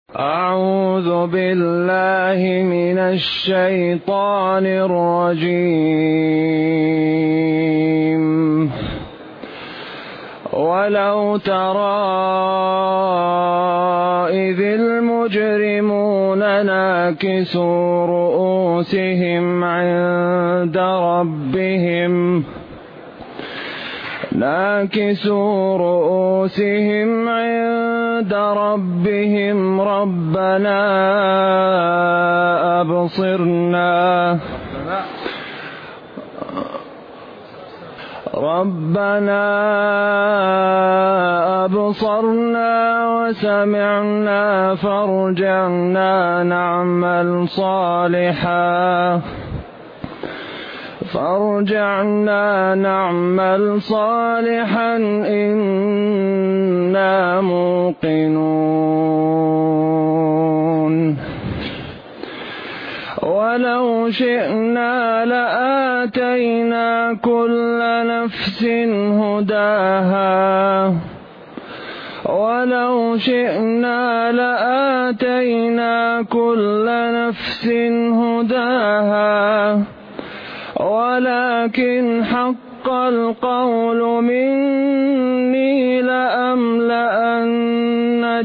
أعوذ بالله من الشيطان الرجيم. ولو ترى إذ المجرمون ناكسوا رؤوسهم عند ربهم ربنا أبصرنا وسمعنا فارجعنا نعمل صالحا إنا موقنون. ولو شئنا لآتينا كل نفس هداها ولكن حق القول مني لأملأن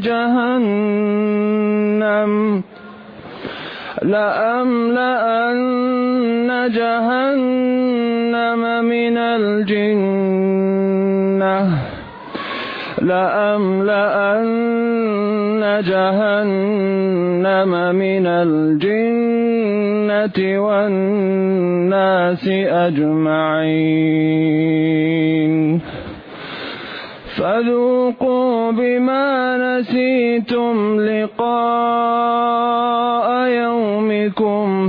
جهنم من الجنة والناس أجمعين. فذوقوا بما نسيتم لقاء يومكم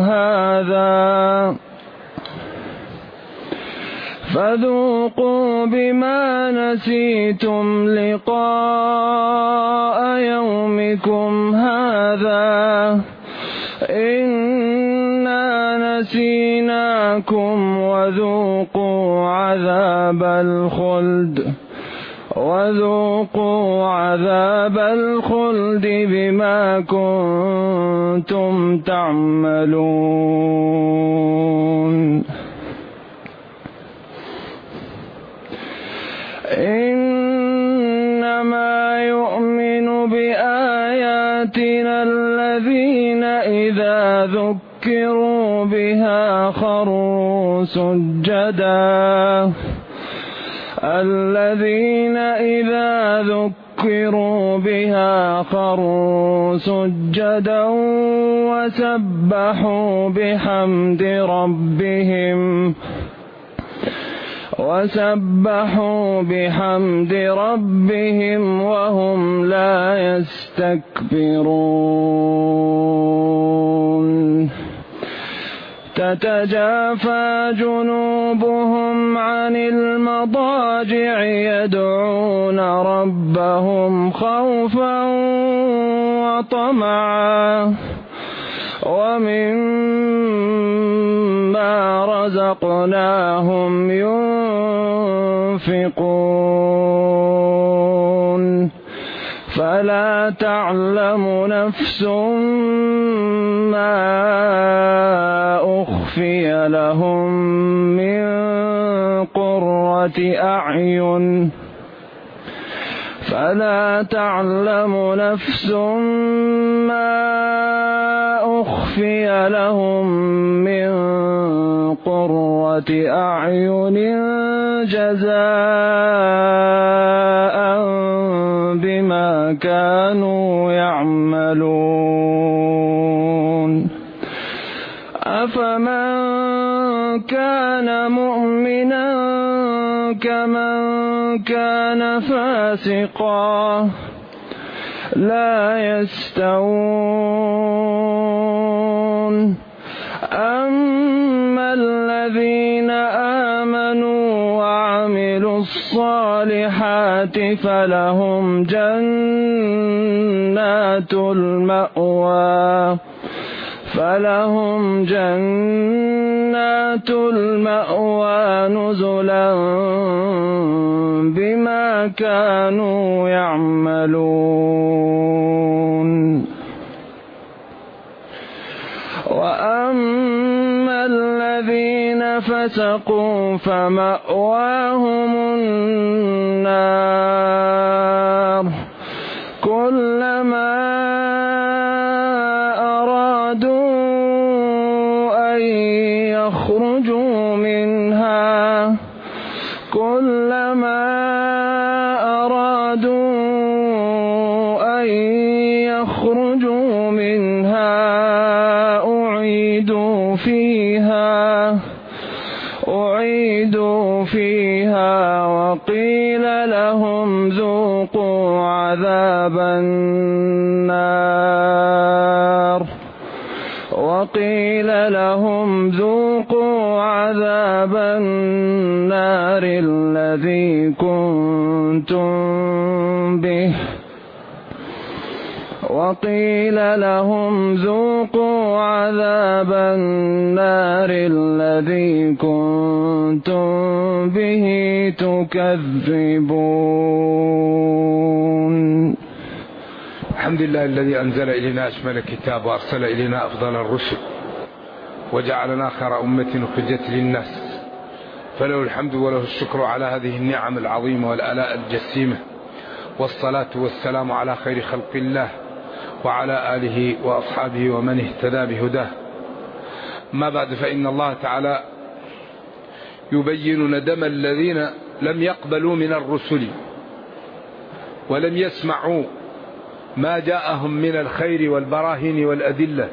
هذا إنا نسيناكم وذوقوا عذاب الخلد بما كنتم تعملون. إنما يؤمن بآياتنا الذين إذا ذكروا بها خروا سجدا وسبحوا بحمد ربهم وهم لا يستكبرون. تتجافى جنوبهم عن المضاجع يدعون ربهم خوفا وطمعا ومما رزقناهم ينفقون. فلا تعلم نفس ما أخفي لهم من قرة أعين جزاء بما كانوا يعملون. أفمن كان مؤمنا كمن كان فاسقا لا يستوون. أما الذين آمنوا وعملوا الصالحات فلهم جنات المأوى نزلا بما كانوا يعملون. فسقوا فمأواهم النار كلما أرادوا أن يخرجوا منها أعيدوا فيها وقيل لهم ذوقوا عذاب النار الذي كنتم به وقيل لهم ذوقوا عذاب النار الذي كنتم به تكذبون. الحمد لله الذي أنزل إلينا أشمل الكتاب وأرسل إلينا أفضل الرسل وجعلنا خير أمة أخرجت للناس، فله الحمد وله الشكر على هذه النعم العظيمة والآلاء الجسيمة، والصلاة والسلام على خير خلق الله وعلى آله وأصحابه ومن اهتدى بهداه. ما بعد، فإن الله تعالى يبين ندم الذين لم يقبلوا من الرسل ولم يسمعوا ما جاءهم من الخير والبراهين والأدلة،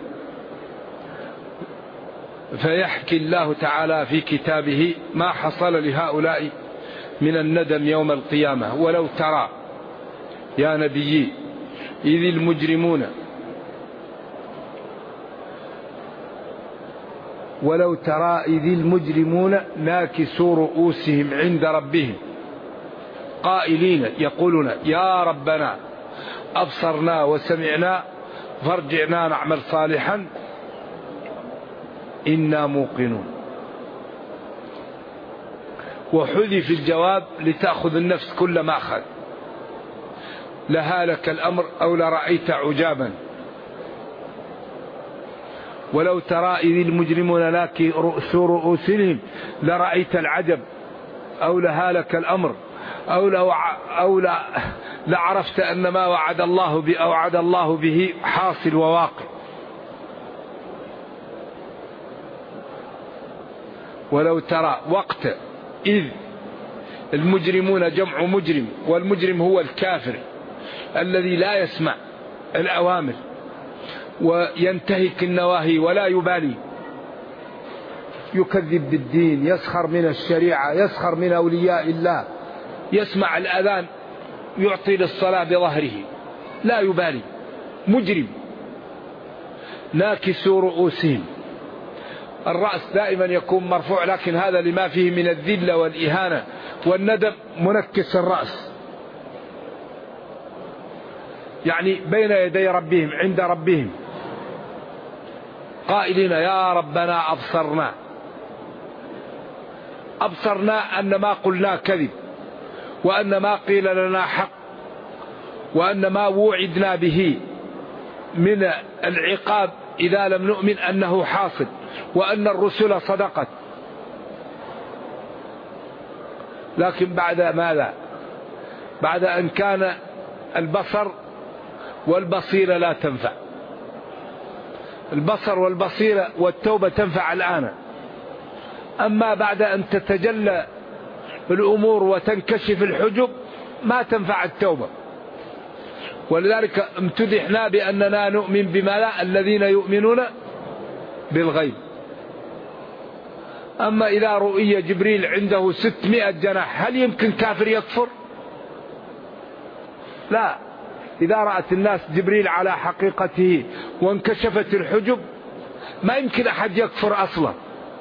فيحكي الله تعالى في كتابه ما حصل لهؤلاء من الندم يوم القيامة. ولو ترى يا نبي إذ المجرمون ناكسوا رؤوسهم عند ربهم قائلين يقولون يا ربنا أبصرنا وسمعنا فارجعنا نعمل صالحا إنا موقنون. وحذف الجواب لتأخذ النفس كل ما أخذ، لهالك الأمر أو لرأيت عجابا. ولو ترى إذ المجرمون ناكسوا رؤوسهم لرأيت العجب أو لهالك الأمر أو لعرفت أن ما وعد الله به حاصل وواقع. ولو ترى وقت إذ المجرمون جمع مجرم، والمجرم هو الكافر الذي لا يسمع الأوامر وينتهك النواهي ولا يبالي، يكذب بالدين، يسخر من الشريعة، يسخر من أولياء الله، يسمع الأذان يعطي للصلاة بظهره لا يبالي، مجرم. ناكسوا رؤوسهم، الرأس دائما يكون مرفوع، لكن هذا لما فيه من الذلة والإهانة والندم منكس الرأس، يعني بين يدي ربهم عند ربهم قائلين يا ربنا أبصرنا أن ما قلنا كذب، وأن ما قيل لنا حق، وأن ما وعدنا به من العقاب إذا لم نؤمن أنه حاصل، وأن الرسل صدقت. لكن بعد ماذا؟ بعد أن كان البصر والبصيرة لا تنفع، البصر والبصيرة والتوبة تنفع الآن، أما بعد أن تتجلى الأمور وتنكشف الحجب ما تنفع التوبة. ولذلك امتدحنا بأننا نؤمن بما لا الذين يؤمنون بالغيب. أما إذا رؤي جبريل عنده 600 جناح هل يمكن كافر يكفر؟ لا، إذا رأت الناس جبريل على حقيقته وانكشفت الحجب ما يمكن أحد يكفر أصلا.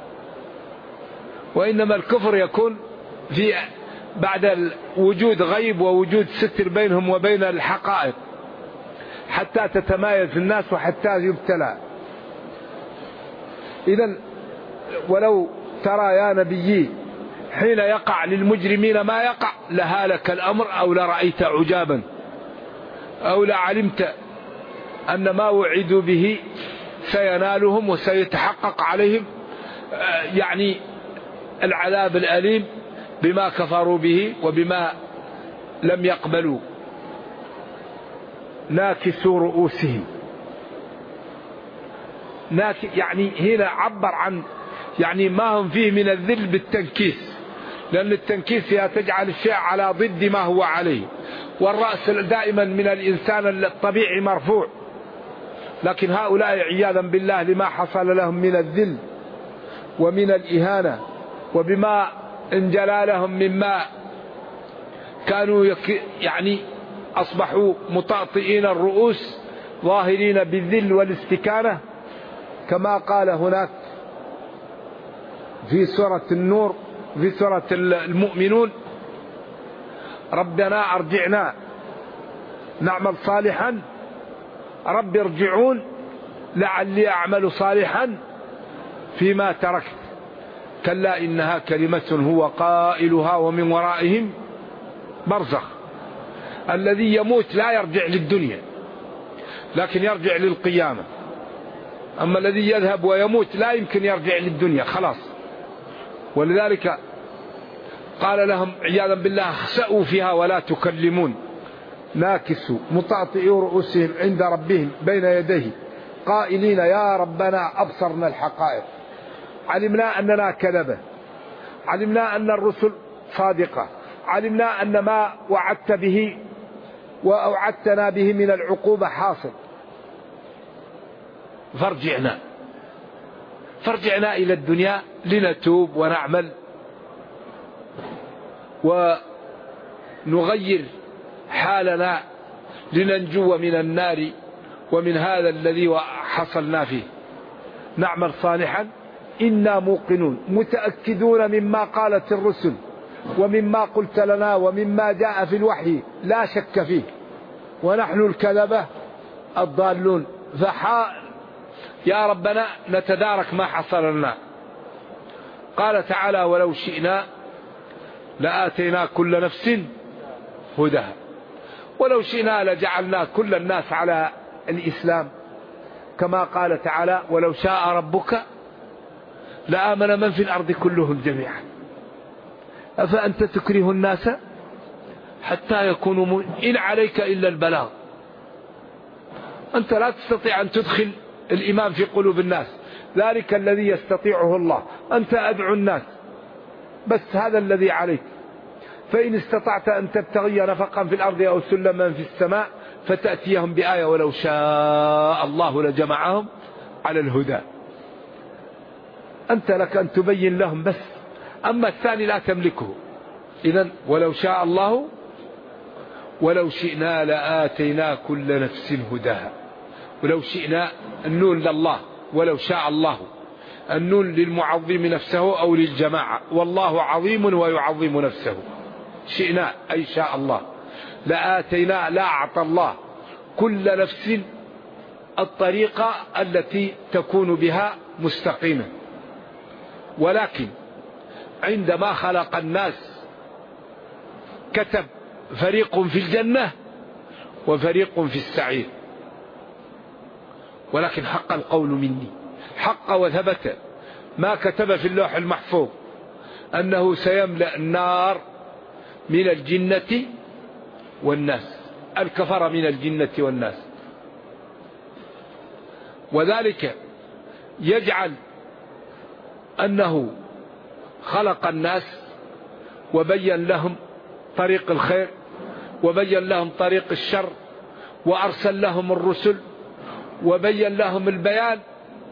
وإنما الكفر يكون في بعد وجود غيب ووجود ستر بينهم وبين الحقائق حتى تتمايز الناس وحتى يبتلى. إذن ولو ترى يا نبي حين يقع للمجرمين ما يقع لهالك الأمر أو لرأيت عجابا أو لعلمت أن ما وعدوا به سينالهم وسيتحقق عليهم، يعني العذاب الأليم بما كفروا به وبما لم يقبلوا. ناكسوا رؤوسهم، يعني هنا عبر عن يعني ما هم فيه من الذل بالتنكيس، لأن التنكيس فيها تجعل الشيء على ضد ما هو عليه، والرأس دائما من الإنسان الطبيعي مرفوع، لكن هؤلاء عياذا بالله لما حصل لهم من الذل ومن الإهانة وبما انجلى لهم مما كانوا يعني أصبحوا مطاطئين الرؤوس ظاهرين بالذل والاستكانة، كما قال هناك في سورة النور في سورة المؤمنون: ربنا أرجعنا نعمل صالحا رب ارجعون لعلي أعمل صالحا فيما تركت كلا إنها كلمة هو قائلها ومن ورائهم برزخ. الذي يموت لا يرجع للدنيا لكن يرجع للقيامة، أما الذي يذهب ويموت لا يمكن يرجع للدنيا خلاص. ولذلك قال لهم عياذا بالله: اخسأوا فيها ولا تكلمون. ناكسوا مطاطئوا رؤوسهم عند ربهم بين يديه قائلين: يا ربنا أبصرنا الحقائق، علمنا أننا كذبة، علمنا أن الرسل صادقة، علمنا أن ما وعدت به وأوعدتنا به من العقوبة حاصل، فارجعنا إلى الدنيا لنتوب ونعمل ونغير حالنا لننجو من النار ومن هذا الذي حصلنا فيه، نعمل صالحا إنا موقنون متأكدون مما قالت الرسل ومما قلت لنا ومما جاء في الوحي لا شك فيه، ونحن الكذبة الضالون. يا ربنا نتدارك ما حصل لنا. قال تعالى: ولو شئنا لآتينا كل نفس هداها، ولو شئنا لجعلنا كل الناس على الإسلام، كما قال تعالى: ولو شاء ربك لآمن من في الأرض كلهم جميعا أفأنت تكره الناس حتى يكونوا إن عليك إلا البلاغ. أنت لا تستطيع أن تدخل الإيمان في قلوب الناس، ذلك الذي يستطيعه الله. أنت أدعو الناس بس، هذا الذي عليك. فإن استطعت أن تبتغي نفقا في الأرض أو سلما في السماء فتأتيهم بآية ولو شاء الله لجمعهم على الهدى. أنت لك أن تبين لهم بس، أما الثاني لا تملكه. إذن ولو شاء الله ولو شئنا لآتينا كل نفس هداها. ولو شئنا النون لله، ولو شاء الله النون للمعظم نفسه أو للجماعة، والله عظيم ويعظم نفسه. شئنا أي شاء الله، لآتينا لا أعطى الله كل نفس الطريقة التي تكون بها مستقيمة. ولكن عندما خلق الناس كتب فريق في الجنة وفريق في السعير، ولكن حق القول مني، حق وثبت ما كتب في اللوح المحفوظ أنه سيملأ النار من الجنة والناس، الكفر من الجنة والناس. وذلك يجعل أنه خلق الناس وبين لهم طريق الخير وبين لهم طريق الشر، وأرسل لهم الرسل وبين لهم البيان،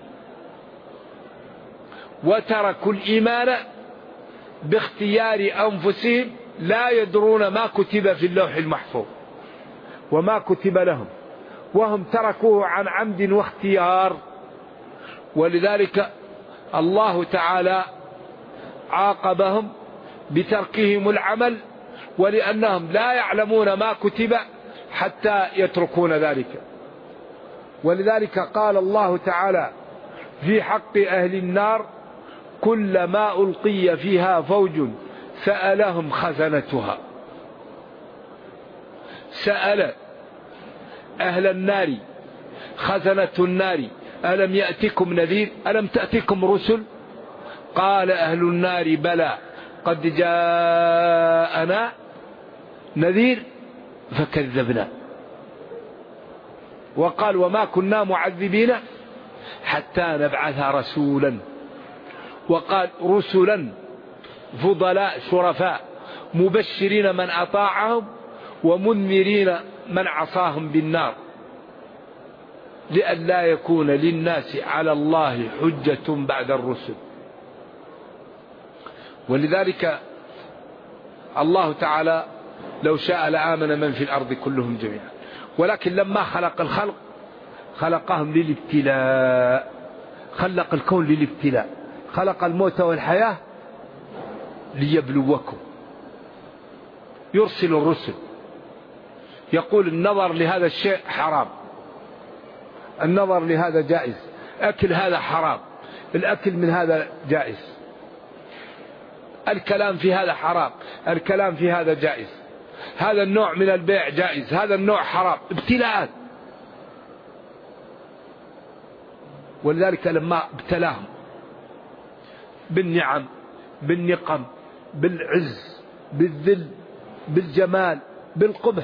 وتركوا الإيمان باختيار أنفسهم، لا يدرون ما كتب في اللوح المحفوظ وما كتب لهم، وهم تركوه عن عمد واختيار. ولذلك الله تعالى عاقبهم بتركهم العمل، ولأنهم لا يعلمون ما كتب حتى يتركون ذلك. ولذلك قال الله تعالى في حق أهل النار: كلما ألقي فيها فوج سألهم خزنتها. سأل أهل النار خزنة النار: ألم يأتكم نذير؟ ألم تأتكم رسل؟ قال أهل النار بلى قد جاءنا نذير فكذبنا. وقال وما كنا معذبين حتى نبعث رسولا. وقال رسلا فضلاء شرفاء مبشرين من أطاعهم ومنذرين من عصاهم بالنار لئلا يكون للناس على الله حجة بعد الرسل. ولذلك الله تعالى لو شاء لآمن من في الأرض كلهم جميعا، ولكن لما خلق الخلق خلقهم للابتلاء، خلق الكون للابتلاء، خلق الموت والحياة ليبلوكم. يرسل الرسل يقول النظر لهذا الشيء حرام، النظر لهذا جائز، أكل هذا حرام، الأكل من هذا جائز، الكلام في هذا حرام، الكلام في هذا جائز، هذا النوع من البيع جائز، هذا النوع حرام. ابتلاءات. ولذلك لما ابتلاهم بالنعم بالنقم بالعز بالذل بالجمال بالقبح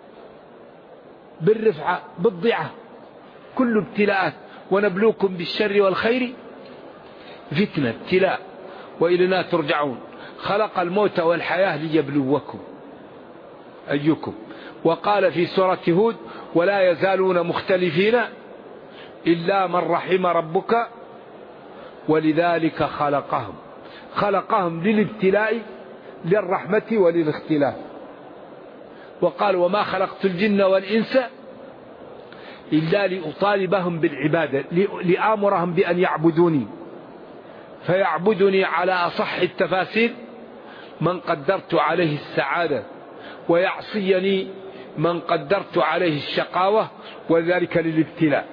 بالرفعة بالضعة، كل ابتلاءات. ونبلوكم بالشر والخير فتنة، ابتلاء، وإلينا ترجعون. خلق الموت والحياة ليبلوكم أيكم. وقال في سورة هود ولا يزالون مختلفين إلا من رحم ربك ولذلك خلقهم، خلقهم للابتلاء للرحمة وللاختلاف. وقال وما خلقت الجن والإنس إلا لأطالبهم بالعبادة، لآمرهم بأن يعبدوني، فيعبدني على أصح التفاسير من قدرت عليه السعادة، ويعصيني من قدرت عليه الشقاوة، وذلك للابتلاء.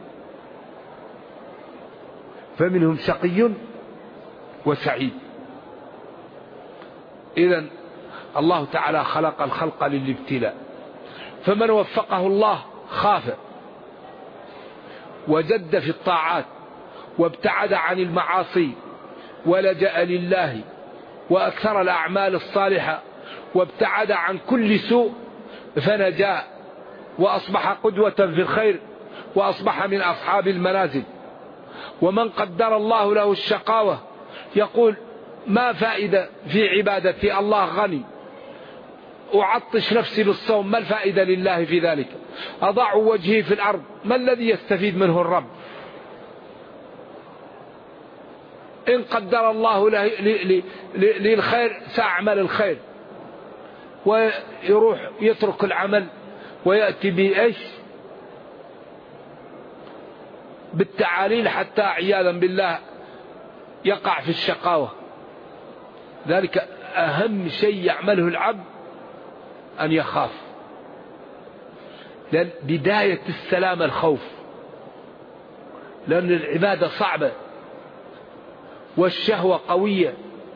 فمنهم شقي وسعيد. إذن الله تعالى خلق الخلق للابتلاء، فمن وفقه الله خاف وجد في الطاعات وابتعد عن المعاصي ولجأ لله وأكثر الأعمال الصالحة وابتعد عن كل سوء فنجا وأصبح قدوة في الخير وأصبح من أصحاب المنازل. ومن قدر الله له الشقاوة يقول ما فائدة في عبادتي، الله غني، أعطش نفسي بالصوم، ما الفائدة لله في ذلك؟ أضع وجهي في الأرض، ما الذي يستفيد منه الرب؟ إن قدر الله للخير سأعمل الخير، ويروح يترك العمل ويأتي بإيش؟ بالتعاليل حتى عياذا بالله يقع في الشقاوة. ذلك أهم شيء يعمله العبد أن يخاف، لأن بداية السلام الخوف، لأن العبادة صعبة والشهوة قوية،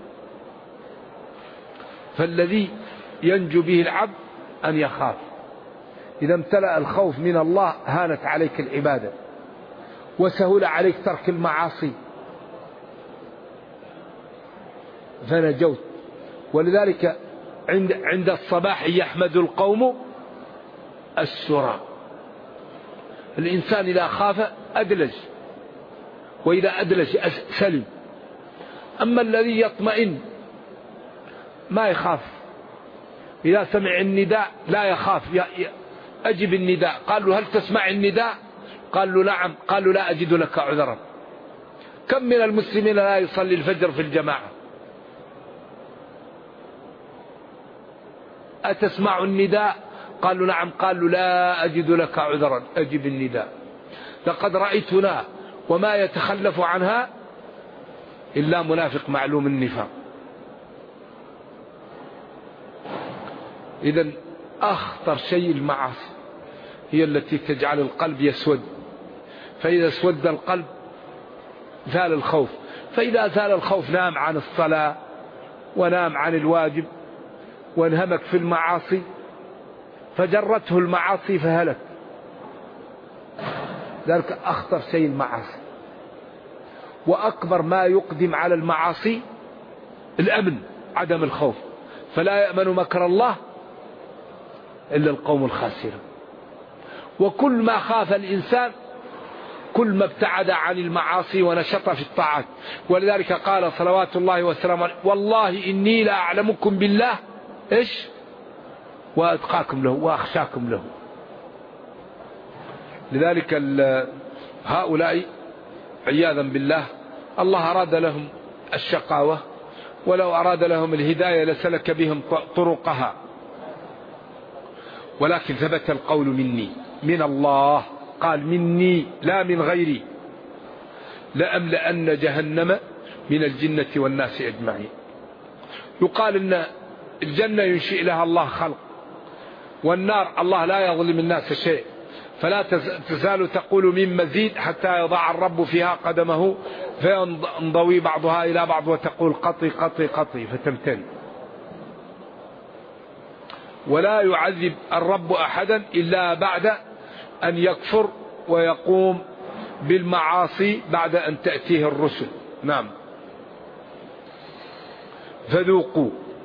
فالذي ينجو به العبد أن يخاف. إذا امتلأ الخوف من الله هانت عليك العبادة وسهل عليك ترك المعاصي فنجوت. ولذلك عند الصباح يحمد القوم السرى. الإنسان إذا خاف أدلج، وإذا أدلج سلم. أما الذي يطمئن ما يخاف، إذا سمع النداء لا يخاف، أجب النداء. قال له هل تسمع النداء؟ قال له نعم. قال له لا أجد لك عذرا. كم من المسلمين لا يصلي الفجر في الجماعة؟ أتسمع النداء؟ قال له نعم. قال له لا أجد لك عذرا، أجب النداء. لقد رأيتنا وما يتخلف عنها إلا منافق معلوم النفاق. إذن أخطر شيء المعاصي هي التي تجعل القلب يسود، فإذا اسود القلب زال الخوف، فإذا زال الخوف نام عن الصلاة ونام عن الواجب وانهمك في المعاصي، فجرته المعاصي فهلك. ذلك أخطر شيء المعاصي. وأكبر ما يقدم على المعاصي الأمن، عدم الخوف. فلا يأمن مكر الله إلا القوم الخاسرون. وكل ما خاف الإنسان كل ما ابتعد عن المعاصي ونشط في الطاعات. ولذلك قال صلوات الله وسلامه عليه: والله إني لا أعلمكم بالله إيش وأتقاكم له وأخشاكم له. لذلك هؤلاء عياذا بالله الله أراد لهم الشقاوة، ولو أراد لهم الهداية لسلك بهم طرقها، ولكن ثبت القول مني، من الله، قال مني لا من غيري، لأملأن جهنم من الجنة والناس أجمعين. يقال إن الجنة ينشئ لها الله خلق، والنار الله لا يظلم الناس شيء، فلا تزال تقول من مزيد حتى يضع الرب فيها قدمه فينضوي بعضها إلى بعض وتقول قطي قطي قطي فتمتلئ. ولا يعذب الرب أحدا إلا بعد أن يكفر ويقوم بالمعاصي بعد أن تأتيه الرسل. نعم. فذوقوا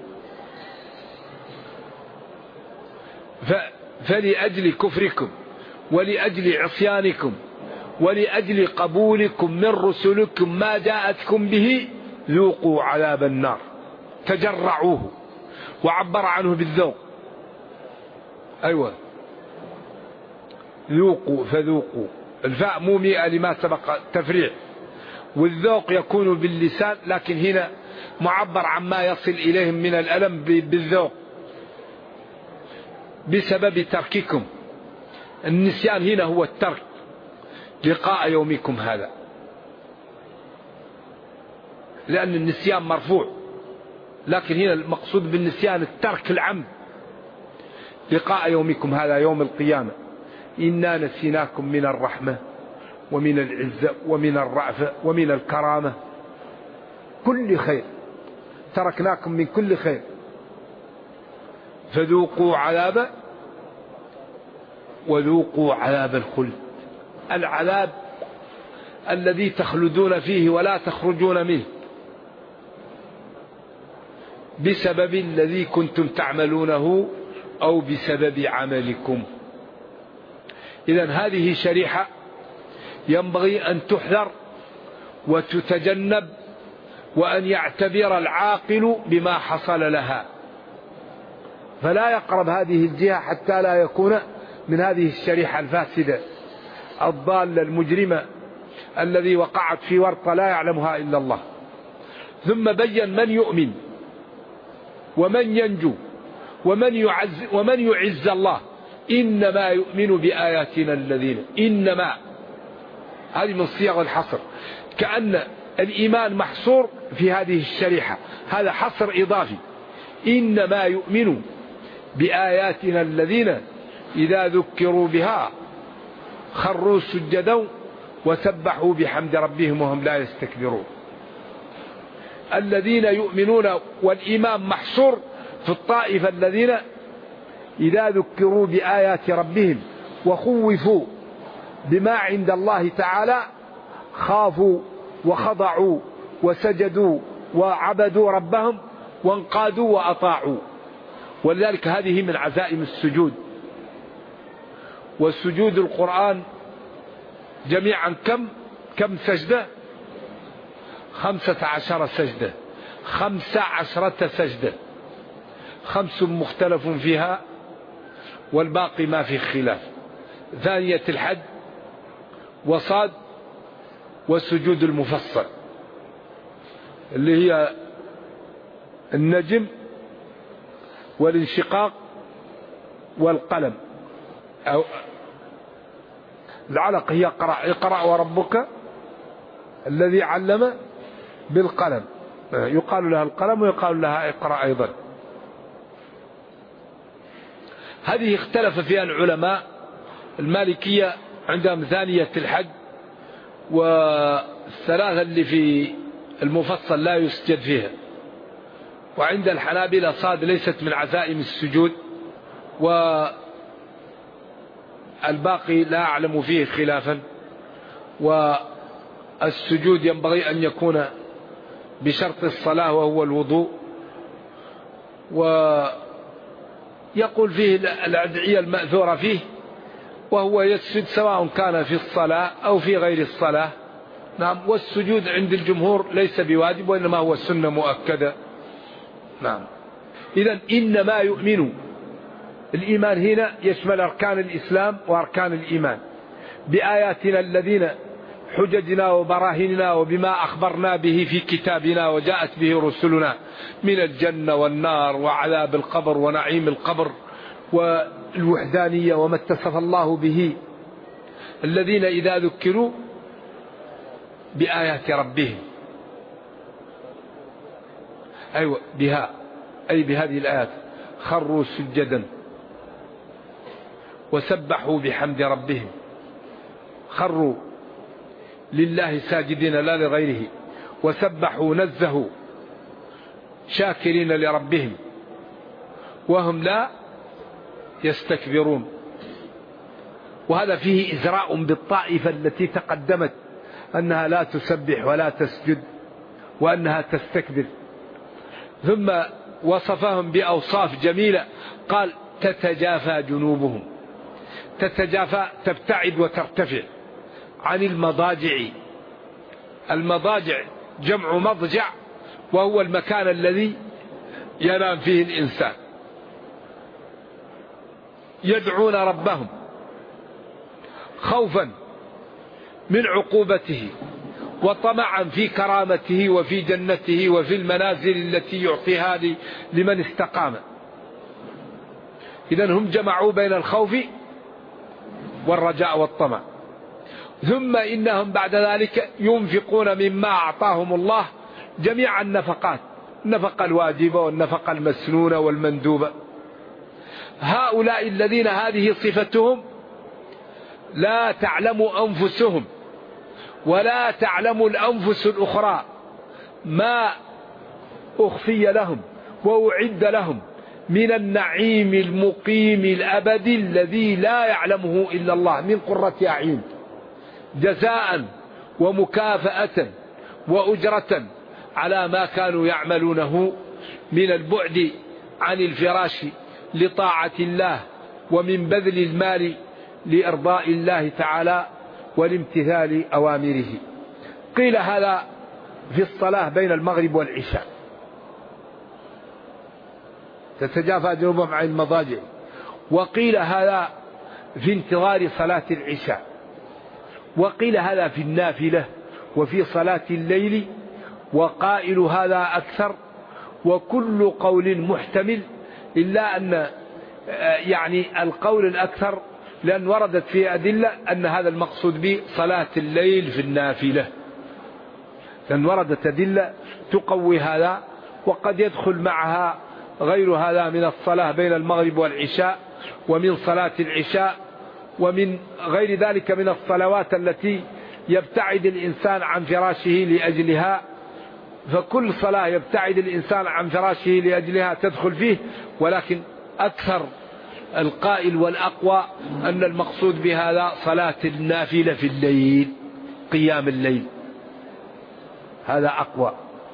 فلأجل كفركم ولأجل عصيانكم ولأجل قبولكم من رسلكم ما جاءتكم به ذوقوا عذاب النار. تجرعوه، وعبر عنه بالذوق. أيوة، ذوقوا فذوقوا، الفاء مو مئة لما سبق تفريع، والذوق يكون باللسان، لكن هنا معبر عما يصل إليهم من الألم بالذوق بسبب ترككم. النسيان هنا هو الترك، لقاء يومكم هذا، لأن النسيان مرفوع، لكن هنا المقصود بالنسيان الترك العمد. لقاء يومكم هذا يوم القيامة إنا نسيناكم من الرحمة ومن العزة ومن الرأفة ومن الكرامة، كل خير تركناكم من كل خير. فذوقوا عذاب وذوقوا عذاب الخلد، العذاب الذي تخلدون فيه ولا تخرجون منه بسبب الذي كنتم تعملونه أو بسبب عملكم. إذن هذه شريحة ينبغي أن تحذر وتتجنب، وأن يعتبر العاقل بما حصل لها، فلا يقرب هذه الجهة حتى لا يكون من هذه الشريحة الفاسدة الضالة المجرمة الذي وقعت في ورطة لا يعلمها إلا الله. ثم بين من يؤمن ومن ينجو ومن يعز الله. إنما يؤمن بآياتنا الذين، إنما هذه من صيغ الحصر، كأن الإيمان محصور في هذه الشريحة، هذا حصر إضافي. إنما يؤمن بآياتنا الذين إذا ذكروا بها خروا سجدا وسبحوا بحمد ربهم وهم لا يستكبرون. الذين يؤمنون، والإيمان محصور في الطائفة الذين إذا ذكروا بآيات ربهم وخوفوا بما عند الله تعالى خافوا وخضعوا وسجدوا وعبدوا ربهم وانقادوا وأطاعوا. ولذلك هذه من عزائم السجود. والسجود القرآن جميعا كم سجدة؟ 15 سجدة، 15 سجدة، 5 مختلف فيها والباقي ما في خلاف. ثانية الحج وصاد والسجود المفصل اللي هي النجم والانشقاق والقلم. أو العلق هي اقرأ وربك الذي علم بالقلم، يقال لها القلم ويقال لها اقرأ أيضا. هذه اختلف فيها العلماء. المالكية عندهم ثانية الحج، والثلاثة اللي في المفصل لا يسجد فيها. وعند الحنابلة صاد ليست من عزائم السجود، والباقي لا أعلم فيه خلافا. السجود ينبغي أن يكون بشرط الصلاة وهو الوضوء، ويقول فيه الأدعية المأثورة فيه، وهو يسجد سواء كان في الصلاة أو في غير الصلاة. نعم. والسجود عند الجمهور ليس بواجب، وإنما هو السنة مؤكدة. نعم. إذن إنما يؤمن، الإيمان هنا يشمل أركان الإسلام وأركان الإيمان، بآياتنا الذين حججنا وبراهيننا وبما أخبرنا به في كتابنا وجاءت به رسلنا من الجنة والنار وعذاب القبر ونعيم القبر والوحدانية وما اتصف الله به، الذين إذا ذكروا بآيات ربهم، أيوة بها، أي بهذه الآيات، خروا سجدا وسبحوا بحمد ربهم، خروا لله ساجدين لا لغيره، وسبحوا نزهوا شاكرين لربهم وهم لا يستكبرون. وهذا فيه إزراء بالطائفة التي تقدمت أنها لا تسبح ولا تسجد وأنها تستكبر. ثم وصفهم بأوصاف جميلة، قال تتجافى جنوبهم، تتجافى تبتعد وترتفع عن المضاجع. المضاجع جمع مضجع، وهو المكان الذي ينام فيه الإنسان. يدعون ربهم خوفا من عقوبته وطمعا في كرامته وفي جنته وفي المنازل التي يعطيها لمن استقام. إذن هم جمعوا بين الخوف والرجاء والطمع. ثم إنهم بعد ذلك ينفقون مما أعطاهم الله جميع النفقات، النفقة الواجبة والنفقة المسنونة والمندوبة. هؤلاء الذين هذه صفتهم لا تعلم أنفسهم ولا تعلم الأنفس الأخرى ما أخفي لهم وأعد لهم من النعيم المقيم الأبدي الذي لا يعلمه إلا الله، من قرة أعين، جزاء ومكافأة وأجرة على ما كانوا يعملونه من البعد عن الفراش لطاعة الله، ومن بذل المال لإرضاء الله تعالى والامتثال أوامره. قيل هذا في الصلاة بين المغرب والعشاء، تتجافى جنوبهم عن المضاجع. وقيل هذا في انتظار صلاة العشاء، وقيل هذا في النافلة وفي صلاة الليل، وقائل هذا أكثر، وكل قول محتمل، إلا أن يعني القول الأكثر لأن وردت في أدلة أن هذا المقصود به صلاة الليل في النافلة، لأن وردت أدلة تقوي هذا، وقد يدخل معها غير هذا من الصلاة بين المغرب والعشاء، ومن صلاة العشاء، ومن غير ذلك من الصلوات التي يبتعد الإنسان عن فراشه لأجلها. فكل صلاة يبتعد الإنسان عن فراشه لأجلها تدخل فيه، ولكن أكثر القائل والأقوى أن المقصود بهذا صلاة النافلة في الليل، قيام الليل، هذا أقوى.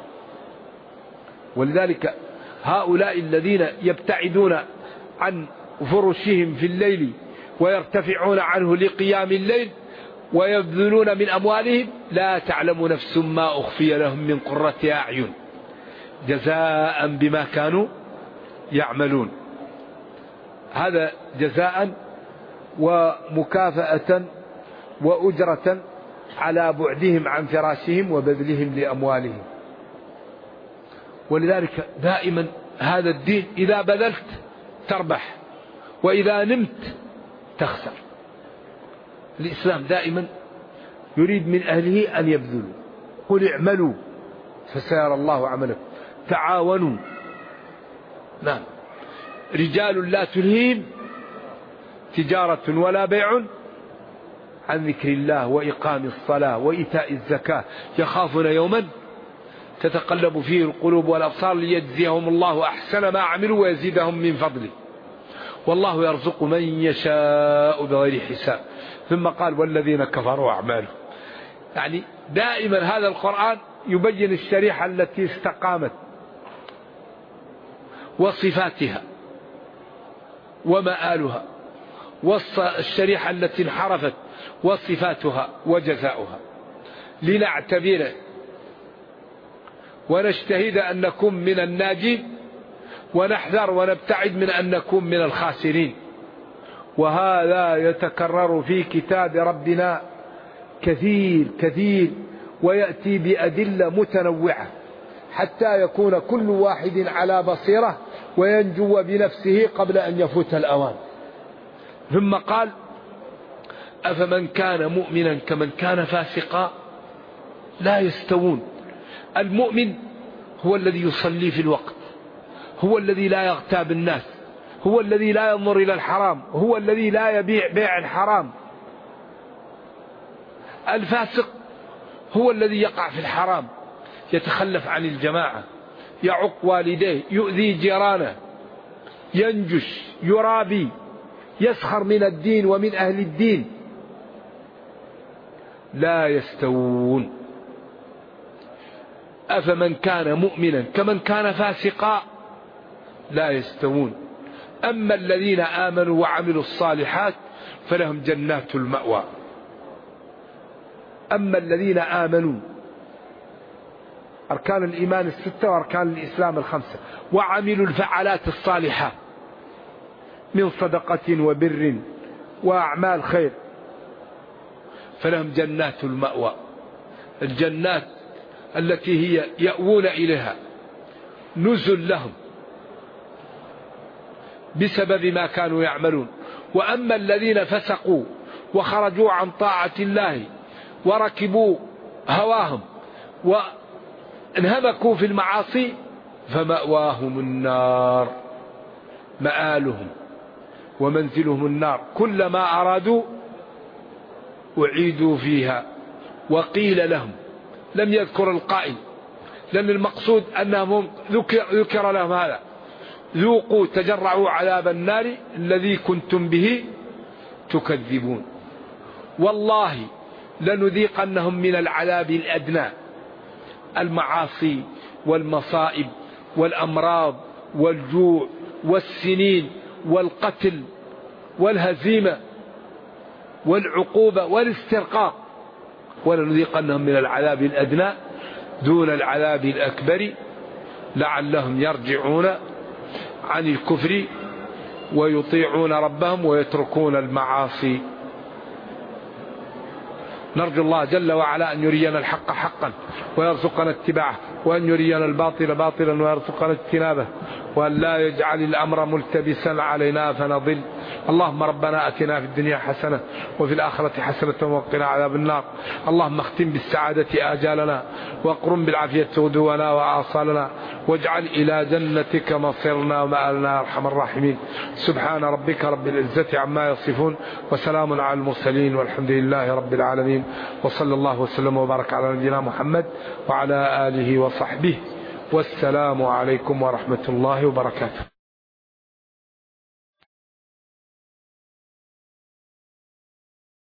ولذلك هؤلاء الذين يبتعدون عن فرشهم في الليل ويرتفعون عنه لقيام الليل ويبذلون من أموالهم، لا تعلم نفس ما أخفي لهم من قرة أعين جزاء بما كانوا يعملون. هذا جزاء ومكافأة وأجرة على بعدهم عن فراشهم وبذلهم لأموالهم. ولذلك دائما هذا الدين إذا بذلت تربح، وإذا نمت تخسر. الإسلام دائما يريد من أهله أن يبذلوا. قل اعملوا فسيرى الله عملكم، تعاونوا. نعم. رجال لا تلهيهم تجارة ولا بيع عن ذكر الله وإقام الصلاة وإيتاء الزكاة يخافون يوما تتقلب فيه القلوب والأبصار ليجزيهم الله أحسن ما عملوا ويزيدهم من فضله، والله يرزق من يشاء بغير حساب. ثم قال والذين كفروا أعمالهم. يعني دائما هذا القرآن يبين الشريحة التي استقامت وصفاتها ومآلها، والشريحة التي انحرفت وصفاتها وجزاؤها، لنعتبر ونجتهد أن نكون من الناجين، ونحذر ونبتعد من أن نكون من الخاسرين. وهذا يتكرر في كتاب ربنا كثير كثير، ويأتي بأدلة متنوعة حتى يكون كل واحد على بصيرة وينجو بنفسه قبل أن يفوت الأوان. ثم قال: أفمن كان مؤمنا كمن كان فاسقا لا يستوون. المؤمن هو الذي يصلي في الوقت، هو الذي لا يغتاب الناس، هو الذي لا ينظر إلى الحرام، هو الذي لا يبيع بيع الحرام. الفاسق هو الذي يقع في الحرام، يتخلف عن الجماعة، يعق والديه، يؤذي جيرانه، ينجش، يرابي، يسخر من الدين ومن أهل الدين. لا يستوون. أفمن كان مؤمنا كمن كان فاسقا لا يستوون. أما الذين آمنوا وعملوا الصالحات فلهم جنات المأوى. أما الذين آمنوا، أركان الإيمان 6 وأركان الإسلام 5، وعملوا الفعالات الصالحة من صدقة وبر وأعمال خير فلهم جنات المأوى، الجنات التي هي يأوون إليها، نزل لهم بسبب ما كانوا يعملون. وأما الذين فسقوا وخرجوا عن طاعة الله وركبوا هواهم وانهمكوا في المعاصي فمأواهم النار، مآلهم ومنزلهم النار، كلما أرادوا أعيدوا فيها وقيل لهم. لم يذكر القائل، لأن المقصود أنهم ذكر لهم هذا: ذوقوا تجرعوا عذاب النار الذي كنتم به تكذبون. والله لنذيقنهم من العذاب الأدنى، المعاصي والمصائب والأمراض والجوع والسنين والقتل والهزيمة والعقوبة والاسترقاق، ولنذيقنهم من العذاب الأدنى دون العذاب الأكبر لعلهم يرجعون عن الكفر ويطيعون ربهم ويتركون المعاصي. نرجو الله جل وعلا أن يرينا الحق حقا ويرزقنا اتباعه، وأن يرينا الباطل باطلا ويرزقنا اجتنابه، وأن لا يجعل الأمر ملتبسا علينا فنضل. اللهم ربنا أتنا في الدنيا حسنة وفي الآخرة حسنة وقنا عذاب النار. اللهم اختم بالسعادة آجالنا، واقرم بالعافية غدونا وآصالنا، واجعل إلى جنتك مصيرنا ومآلنا أرحم الراحمين. سبحان ربك رب العزة عما يصفون، وسلام على المرسلين، والحمد لله رب العالمين، وصلى الله وسلم وبارك على نبينا محمد وعلى آله وصحبه، والسلام عليكم ورحمة الله وبركاته.